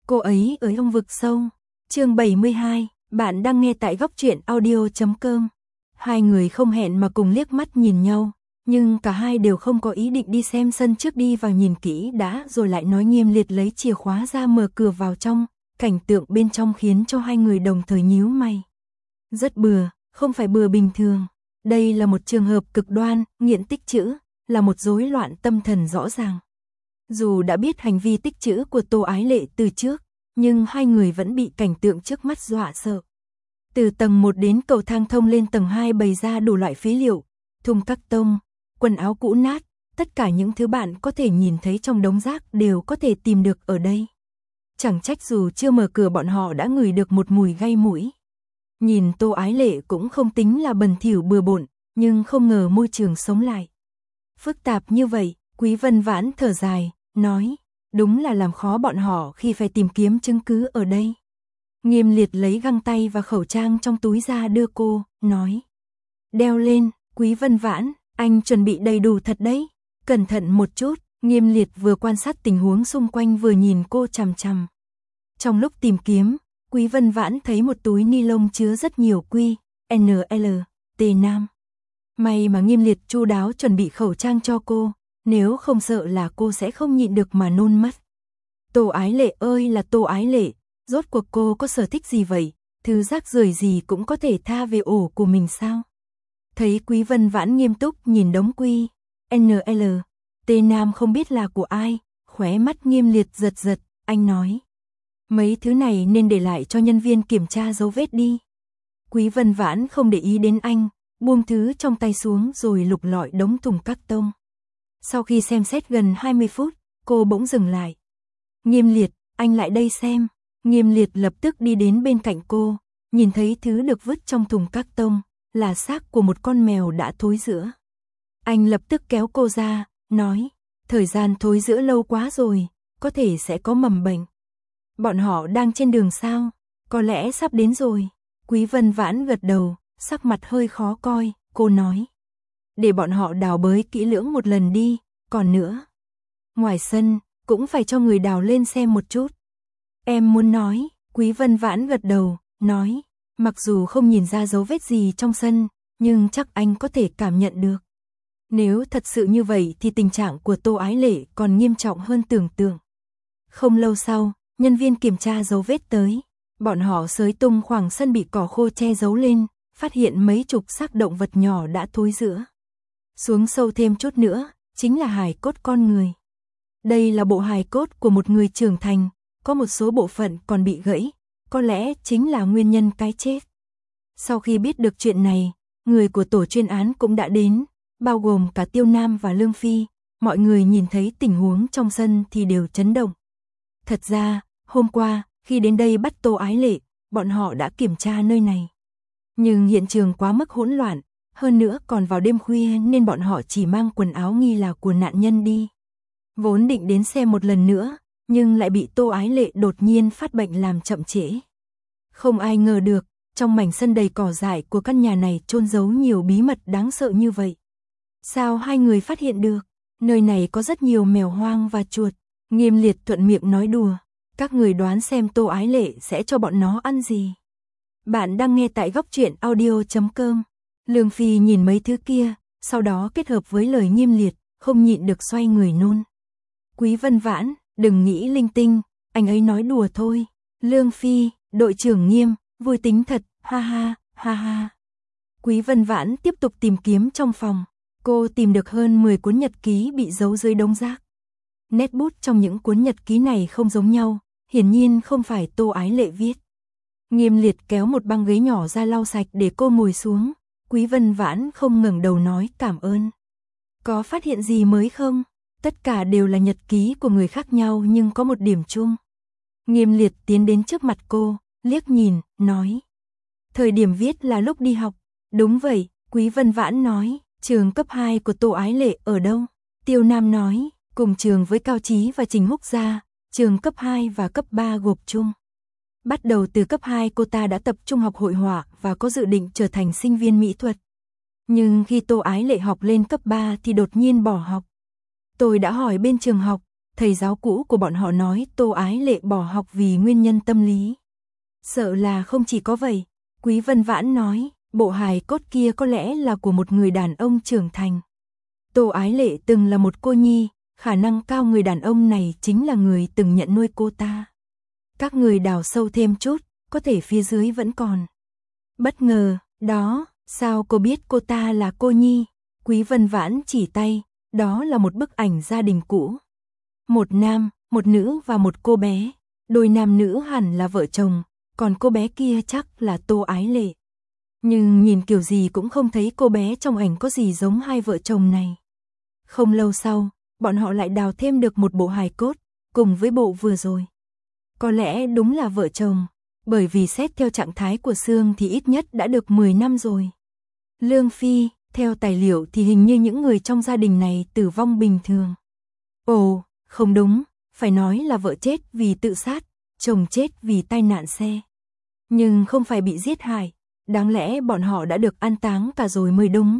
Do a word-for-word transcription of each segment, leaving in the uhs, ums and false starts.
Cô ấy ở trong vực sâu. Chương bảy mươi hai, bạn đang nghe tại góc truyện audio chấm com. Hai người không hẹn mà cùng liếc mắt nhìn nhau, nhưng cả hai đều không có ý định đi xem sân trước, đi vào nhìn kỹ đã rồi lại nói Nghiêm Liệt lấy chìa khóa ra mở cửa vào trong, cảnh tượng bên trong khiến cho hai người đồng thời nhíu mày. Rất bừa, không phải bừa bình thường. Đây là một trường hợp cực đoan, nghiện tích trữ, là một rối loạn tâm thần rõ ràng. Dù đã biết hành vi tích trữ của Tô Ái Lệ từ trước, nhưng hai người vẫn bị cảnh tượng trước mắt dọa sợ. Từ tầng một đến cầu thang thông lên tầng hai bày ra đủ loại phế liệu, thùng các tông, quần áo cũ nát, tất cả những thứ bạn có thể nhìn thấy trong đống rác đều có thể tìm được ở đây. Chẳng trách dù chưa mở cửa bọn họ đã ngửi được một mùi gây mũi. Nhìn Tô Ái Lệ cũng không tính là bẩn thỉu bừa bộn, nhưng không ngờ môi trường sống lại phức tạp như vậy. Quý Vân Vãn thở dài, nói, đúng là làm khó bọn họ khi phải tìm kiếm chứng cứ ở đây. Nghiêm Liệt lấy găng tay và khẩu trang trong túi ra đưa cô, nói, đeo lên. Quý Vân Vãn, anh chuẩn bị đầy đủ thật đấy, cẩn thận một chút. Nghiêm Liệt vừa quan sát tình huống xung quanh vừa nhìn cô chằm chằm. Trong lúc tìm kiếm, Quý Vân Vãn thấy một túi ni lông chứa rất nhiều quy, en lờ, tê nam. May mà Nghiêm Liệt chu đáo chuẩn bị khẩu trang cho cô, nếu không sợ là cô sẽ không nhịn được mà nôn mất. Tô Ái Lệ ơi là Tô Ái Lệ, rốt cuộc cô có sở thích gì vậy, thứ rác rưởi gì cũng có thể tha về ổ của mình sao? Thấy Quý Vân Vãn nghiêm túc nhìn đống quy, en lờ, tê nam không biết là của ai, khóe mắt Nghiêm Liệt giật giật, anh nói, mấy thứ này nên để lại cho nhân viên kiểm tra dấu vết đi. Quý Vân Vãn không để ý đến anh, buông thứ trong tay xuống rồi lục lọi đống thùng các tông. Sau khi xem xét gần hai mươi phút, cô bỗng dừng lại. Nghiêm Liệt, anh lại đây xem. Nghiêm Liệt lập tức đi đến bên cạnh cô, nhìn thấy thứ được vứt trong thùng các tông, là xác của một con mèo đã thối rữa. Anh lập tức kéo cô ra, nói, thời gian thối rữa lâu quá rồi, có thể sẽ có mầm bệnh. Bọn họ đang trên đường sao? Có lẽ sắp đến rồi. Quý Vân Vãn gật đầu, sắc mặt hơi khó coi, cô nói, để bọn họ đào bới kỹ lưỡng một lần đi, còn nữa, ngoài sân, cũng phải cho người đào lên xem một chút. Em muốn nói. Quý Vân Vãn gật đầu, nói, mặc dù không nhìn ra dấu vết gì trong sân, nhưng chắc anh có thể cảm nhận được. Nếu thật sự như vậy thì tình trạng của Tô Ái Lệ còn nghiêm trọng hơn tưởng tượng. Không lâu sau, nhân viên kiểm tra dấu vết tới, bọn họ xới tung khoảng sân bị cỏ khô che giấu lên, phát hiện mấy chục xác động vật nhỏ đã thối rữa. Xuống sâu thêm chút nữa, chính là hài cốt con người. Đây là bộ hài cốt của một người trưởng thành, có một số bộ phận còn bị gãy, có lẽ chính là nguyên nhân cái chết. Sau khi biết được chuyện này, người của tổ chuyên án cũng đã đến, bao gồm cả Tiêu Nam và Lương Phi, mọi người nhìn thấy tình huống trong sân thì đều chấn động. Thật ra, hôm qua, khi đến đây bắt Tô Ái Lệ, bọn họ đã kiểm tra nơi này. Nhưng hiện trường quá mức hỗn loạn, hơn nữa còn vào đêm khuya nên bọn họ chỉ mang quần áo nghi là của nạn nhân đi. Vốn định đến xem một lần nữa, nhưng lại bị Tô Ái Lệ đột nhiên phát bệnh làm chậm trễ. Không ai ngờ được, trong mảnh sân đầy cỏ dại của căn nhà này chôn giấu nhiều bí mật đáng sợ như vậy. Sao hai người phát hiện được? Nơi này có rất nhiều mèo hoang và chuột. Nghiêm Liệt thuận miệng nói đùa. Các người đoán xem Tô Ái Lệ sẽ cho bọn nó ăn gì? Bạn đang nghe tại góc truyện audio chấm com. Lương Phi nhìn mấy thứ kia, sau đó kết hợp với lời Nghiêm Liệt, không nhịn được xoay người nôn. Quý Vân Vãn, đừng nghĩ linh tinh, anh ấy nói đùa thôi. Lương Phi, đội trưởng Nghiêm, vui tính thật, ha ha, ha ha. Quý Vân Vãn tiếp tục tìm kiếm trong phòng. Cô tìm được hơn mười cuốn nhật ký bị giấu dưới đống rác. Nét bút trong những cuốn nhật ký này không giống nhau, hiển nhiên không phải Tô Ái Lệ viết. Nghiêm Liệt kéo một băng ghế nhỏ ra lau sạch để cô ngồi xuống. Quý Vân Vãn không ngẩng đầu nói cảm ơn. Có phát hiện gì mới không? Tất cả đều là nhật ký của người khác nhau nhưng có một điểm chung. Nghiêm Liệt tiến đến trước mặt cô, liếc nhìn, nói. Thời điểm viết là lúc đi học. Đúng vậy, Quý Vân Vãn nói. Trường cấp hai của Tô Ái Lệ ở đâu? Tiêu Nam nói, cùng trường với Cao Chí và Trình Húc Gia, trường cấp hai và cấp ba gộp chung. Bắt đầu từ cấp hai cô ta đã tập trung học hội họa và có dự định trở thành sinh viên mỹ thuật. Nhưng khi Tô Ái Lệ học lên cấp ba thì đột nhiên bỏ học. Tôi đã hỏi bên trường học, thầy giáo cũ của bọn họ nói Tô Ái Lệ bỏ học vì nguyên nhân tâm lý. Sợ là không chỉ có vậy, Quý Vân Vãn nói, bộ hài cốt kia có lẽ là của một người đàn ông trưởng thành. Tô Ái Lệ từng là một cô nhi, khả năng cao người đàn ông này chính là người từng nhận nuôi cô ta. Các người đào sâu thêm chút, có thể phía dưới vẫn còn. Bất ngờ, đó, sao cô biết cô ta là cô nhi? Quý Vân Vãn chỉ tay, đó là một bức ảnh gia đình cũ. Một nam, một nữ và một cô bé. Đôi nam nữ hẳn là vợ chồng, còn cô bé kia chắc là Tô Ái Lệ. Nhưng nhìn kiểu gì cũng không thấy cô bé trong ảnh có gì giống hai vợ chồng này. Không lâu sau, bọn họ lại đào thêm được một bộ hài cốt, cùng với bộ vừa rồi. Có lẽ đúng là vợ chồng, bởi vì xét theo trạng thái của xương thì ít nhất đã được mười năm rồi. Lương Phi, theo tài liệu thì hình như những người trong gia đình này tử vong bình thường. Ồ, không đúng, phải nói là vợ chết vì tự sát, chồng chết vì tai nạn xe. Nhưng không phải bị giết hại, đáng lẽ bọn họ đã được an táng cả rồi mới đúng.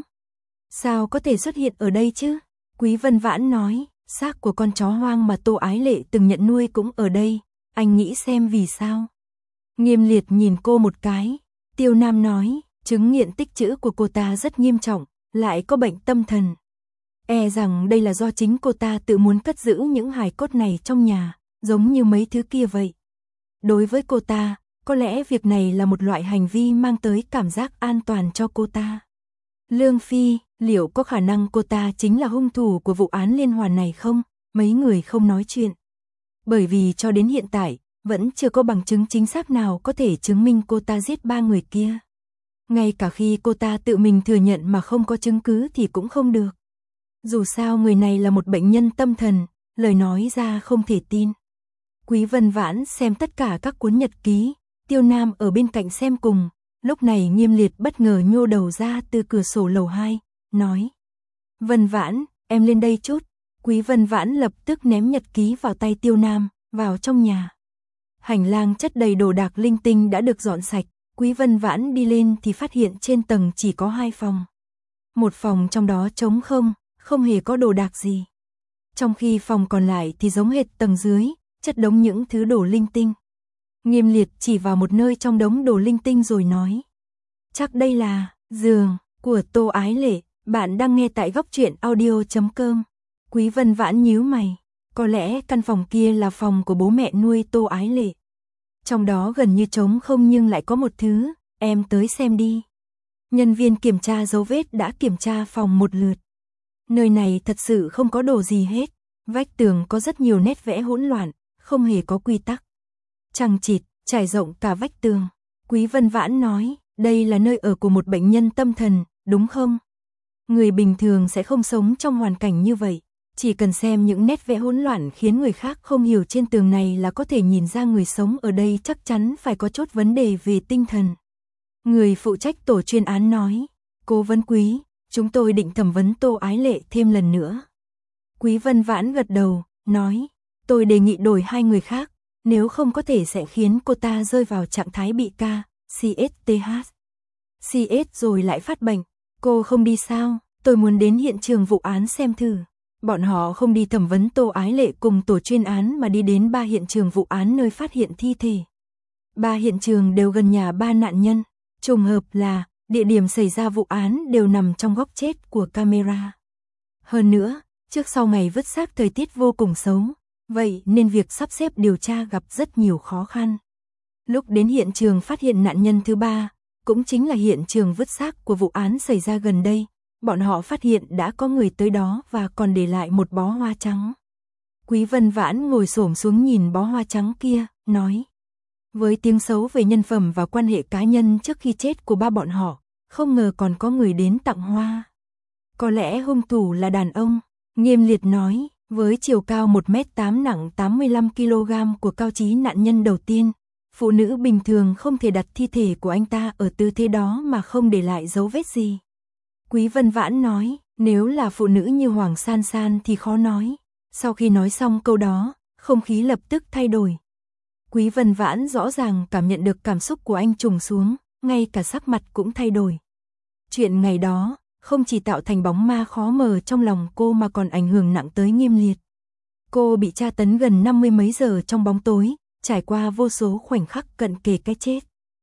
Sao có thể xuất hiện ở đây chứ? Quý Vân Vãn nói, xác của con chó hoang mà Tô Ái Lệ từng nhận nuôi cũng ở đây, anh nghĩ xem vì sao. Nghiêm Liệt nhìn cô một cái, Tiêu Nam nói, chứng nghiện tích trữ của cô ta rất nghiêm trọng, lại có bệnh tâm thần. E rằng đây là do chính cô ta tự muốn cất giữ những hài cốt này trong nhà, giống như mấy thứ kia vậy. Đối với cô ta, có lẽ việc này là một loại hành vi mang tới cảm giác an toàn cho cô ta. Lương Phi, liệu có khả năng cô ta chính là hung thủ của vụ án liên hoàn này không? Mấy người không nói chuyện. Bởi vì cho đến hiện tại, vẫn chưa có bằng chứng chính xác nào có thể chứng minh cô ta giết ba người kia. Ngay cả khi cô ta tự mình thừa nhận mà không có chứng cứ thì cũng không được. Dù sao người này là một bệnh nhân tâm thần, lời nói ra không thể tin. Quý Vân Vãn xem tất cả các cuốn nhật ký, Tiêu Nam ở bên cạnh xem cùng. Lúc này Nghiêm Liệt bất ngờ nhô đầu ra từ cửa sổ lầu hai, nói. Vân Vãn, em lên đây chút. Quý Vân Vãn lập tức ném nhật ký vào tay Tiêu Nam, vào trong nhà. Hành lang chất đầy đồ đạc linh tinh đã được dọn sạch. Quý Vân Vãn đi lên thì phát hiện trên tầng chỉ có hai phòng. Một phòng trong đó trống không, không hề có đồ đạc gì. Trong khi phòng còn lại thì giống hệt tầng dưới, chất đống những thứ đồ linh tinh. Nghiêm Liệt chỉ vào một nơi trong đống đồ linh tinh rồi nói. Chắc đây là giường của Tô Ái Lệ, bạn đang nghe tại góc truyện audio chấm com. Quý Vân Vãn nhíu mày, có lẽ căn phòng kia là phòng của bố mẹ nuôi Tô Ái Lệ. Trong đó gần như trống không nhưng lại có một thứ, em tới xem đi. Nhân viên kiểm tra dấu vết đã kiểm tra phòng một lượt. Nơi này thật sự không có đồ gì hết, vách tường có rất nhiều nét vẽ hỗn loạn, không hề có quy tắc. Chằng chịt, trải rộng cả vách tường. Quý Vân Vãn nói, đây là nơi ở của một bệnh nhân tâm thần, đúng không? Người bình thường sẽ không sống trong hoàn cảnh như vậy. Chỉ cần xem những nét vẽ hỗn loạn khiến người khác không hiểu trên tường này là có thể nhìn ra người sống ở đây chắc chắn phải có chút vấn đề về tinh thần. Người phụ trách tổ chuyên án nói, Cố vấn Quý, chúng tôi định thẩm vấn Tô Ái Lệ thêm lần nữa. Quý Vân Vãn gật đầu, nói, tôi đề nghị đổi hai người khác, nếu không có thể sẽ khiến cô ta rơi vào trạng thái bị ca, xê ét tê hát. xê ét rồi lại phát bệnh, cô không đi sao, tôi muốn đến hiện trường vụ án xem thử. Bọn họ không đi thẩm vấn Tô Ái Lệ cùng tổ chuyên án mà đi đến ba hiện trường vụ án nơi phát hiện thi thể. Ba hiện trường đều gần nhà ba nạn nhân, trùng hợp là địa điểm xảy ra vụ án đều nằm trong góc chết của camera. Hơn nữa, trước sau ngày vứt xác thời tiết vô cùng xấu, vậy nên việc sắp xếp điều tra gặp rất nhiều khó khăn. Lúc đến hiện trường phát hiện nạn nhân thứ ba, cũng chính là hiện trường vứt xác của vụ án xảy ra gần đây. Bọn họ phát hiện đã có người tới đó và còn để lại một bó hoa trắng. Quý Vân Vãn ngồi xổm xuống nhìn bó hoa trắng kia, nói. Với tiếng xấu về nhân phẩm và quan hệ cá nhân trước khi chết của ba bọn họ, không ngờ còn có người đến tặng hoa. Có lẽ hung thủ là đàn ông, Nghiêm Liệt nói, với chiều cao một mét tám nặng tám mươi lăm ki lô gam của Cao Chí nạn nhân đầu tiên. Phụ nữ bình thường không thể đặt thi thể của anh ta ở tư thế đó mà không để lại dấu vết gì. Quý Vân Vãn nói, nếu là phụ nữ như Hoàng San San thì khó nói. Sau khi nói xong câu đó, không khí lập tức thay đổi. Quý Vân Vãn rõ ràng cảm nhận được cảm xúc của anh trùng xuống, ngay cả sắc mặt cũng thay đổi. Chuyện ngày đó, không chỉ tạo thành bóng ma khó mờ trong lòng cô mà còn ảnh hưởng nặng tới Nghiêm Liệt. Cô bị tra tấn gần năm mươi mấy giờ trong bóng tối, trải qua vô số khoảnh khắc cận kề cái chết.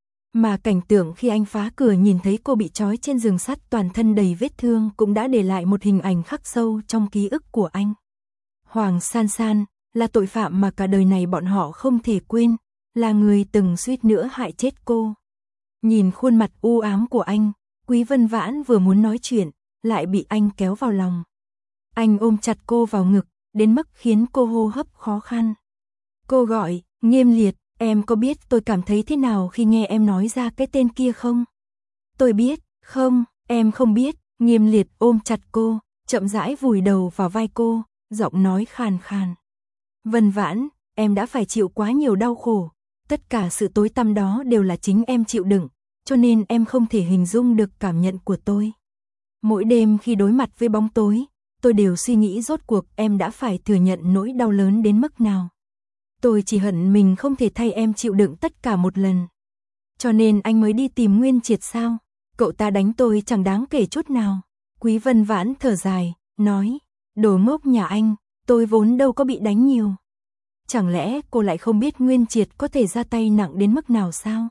Mà cảnh tượng khi anh phá cửa nhìn thấy cô bị trói trên giường sắt toàn thân đầy vết thương cũng đã để lại một hình ảnh khắc sâu trong ký ức của anh. Hoàng San San là tội phạm mà cả đời này bọn họ không thể quên, là người từng suýt nữa hại chết cô. Nhìn khuôn mặt u ám của anh, Quý Vân Vãn vừa muốn nói chuyện, lại bị anh kéo vào lòng. Anh ôm chặt cô vào ngực, đến mức khiến cô hô hấp khó khăn. Cô gọi, Nghiêm Liệt, em có biết tôi cảm thấy thế nào khi nghe em nói ra cái tên kia không? Tôi biết, không, em không biết. Nghiêm Liệt ôm chặt cô, chậm rãi vùi đầu vào vai cô, giọng nói khàn khàn. Vân Vãn, em đã phải chịu quá nhiều đau khổ, tất cả sự tối tăm đó đều là chính em chịu đựng, cho nên em không thể hình dung được cảm nhận của tôi. Mỗi đêm khi đối mặt với bóng tối, tôi đều suy nghĩ rốt cuộc em đã phải thừa nhận nỗi đau lớn đến mức nào. Tôi chỉ hận mình không thể thay em chịu đựng tất cả một lần. Cho nên anh mới đi tìm Nguyên Triệt sao? Cậu ta đánh tôi chẳng đáng kể chút nào. Quý Vân Vãn thở dài, nói, đồ ngốc nhà anh, tôi vốn đâu có bị đánh nhiều. Chẳng lẽ cô lại không biết Nguyên Triệt có thể ra tay nặng đến mức nào sao?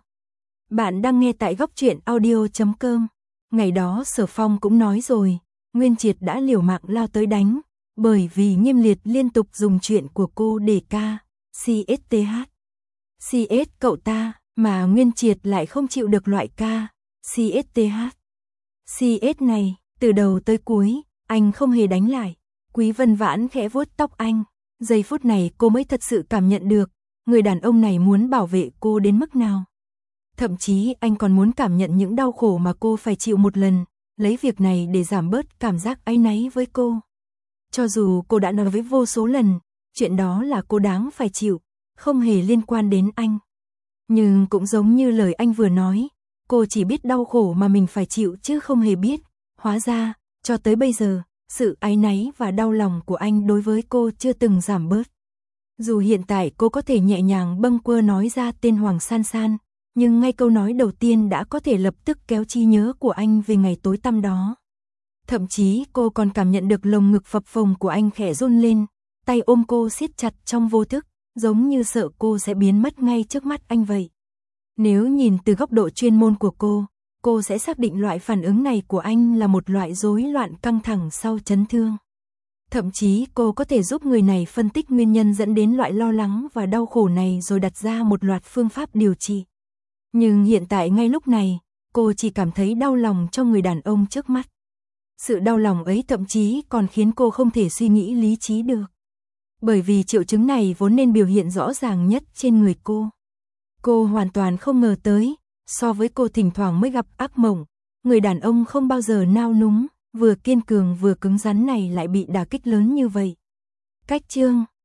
Bạn đang nghe tại góc truyện audio chấm com. Ngày đó Sở Phong cũng nói rồi, Nguyên Triệt đã liều mạng lao tới đánh, bởi vì Nghiêm Liệt liên tục dùng chuyện của cô để ca, xê ét tê hát. xê ét cậu ta, mà Nguyên Triệt lại không chịu được loại ca, xê ét tê hát. xê ét này, từ đầu tới cuối, anh không hề đánh lại. Quý Vân Vãn khẽ vuốt tóc anh, giây phút này cô mới thật sự cảm nhận được, người đàn ông này muốn bảo vệ cô đến mức nào. Thậm chí anh còn muốn cảm nhận những đau khổ mà cô phải chịu một lần, lấy việc này để giảm bớt cảm giác áy náy với cô. Cho dù cô đã nói với vô số lần, chuyện đó là cô đáng phải chịu, không hề liên quan đến anh. Nhưng cũng giống như lời anh vừa nói, cô chỉ biết đau khổ mà mình phải chịu chứ không hề biết, hóa ra, cho tới bây giờ, sự áy náy và đau lòng của anh đối với cô chưa từng giảm bớt. Dù hiện tại cô có thể nhẹ nhàng bâng quơ nói ra tên Hoàng San San, nhưng ngay câu nói đầu tiên đã có thể lập tức kéo trí nhớ của anh về ngày tối tăm đó. Thậm chí cô còn cảm nhận được lồng ngực phập phồng của anh khẽ run lên, tay ôm cô siết chặt trong vô thức, giống như sợ cô sẽ biến mất ngay trước mắt anh vậy. Nếu nhìn từ góc độ chuyên môn của cô, cô sẽ xác định loại phản ứng này của anh là một loại rối loạn căng thẳng sau chấn thương. Thậm chí cô có thể giúp người này phân tích nguyên nhân dẫn đến loại lo lắng và đau khổ này rồi đặt ra một loạt phương pháp điều trị. Nhưng hiện tại ngay lúc này, cô chỉ cảm thấy đau lòng cho người đàn ông trước mắt. Sự đau lòng ấy thậm chí còn khiến cô không thể suy nghĩ lý trí được. Bởi vì triệu chứng này vốn nên biểu hiện rõ ràng nhất trên người cô. Cô hoàn toàn không ngờ tới, so với cô thỉnh thoảng mới gặp ác mộng, người đàn ông không bao giờ nao núng, vừa kiên cường vừa cứng rắn này lại bị đả kích lớn như vậy. Cách chương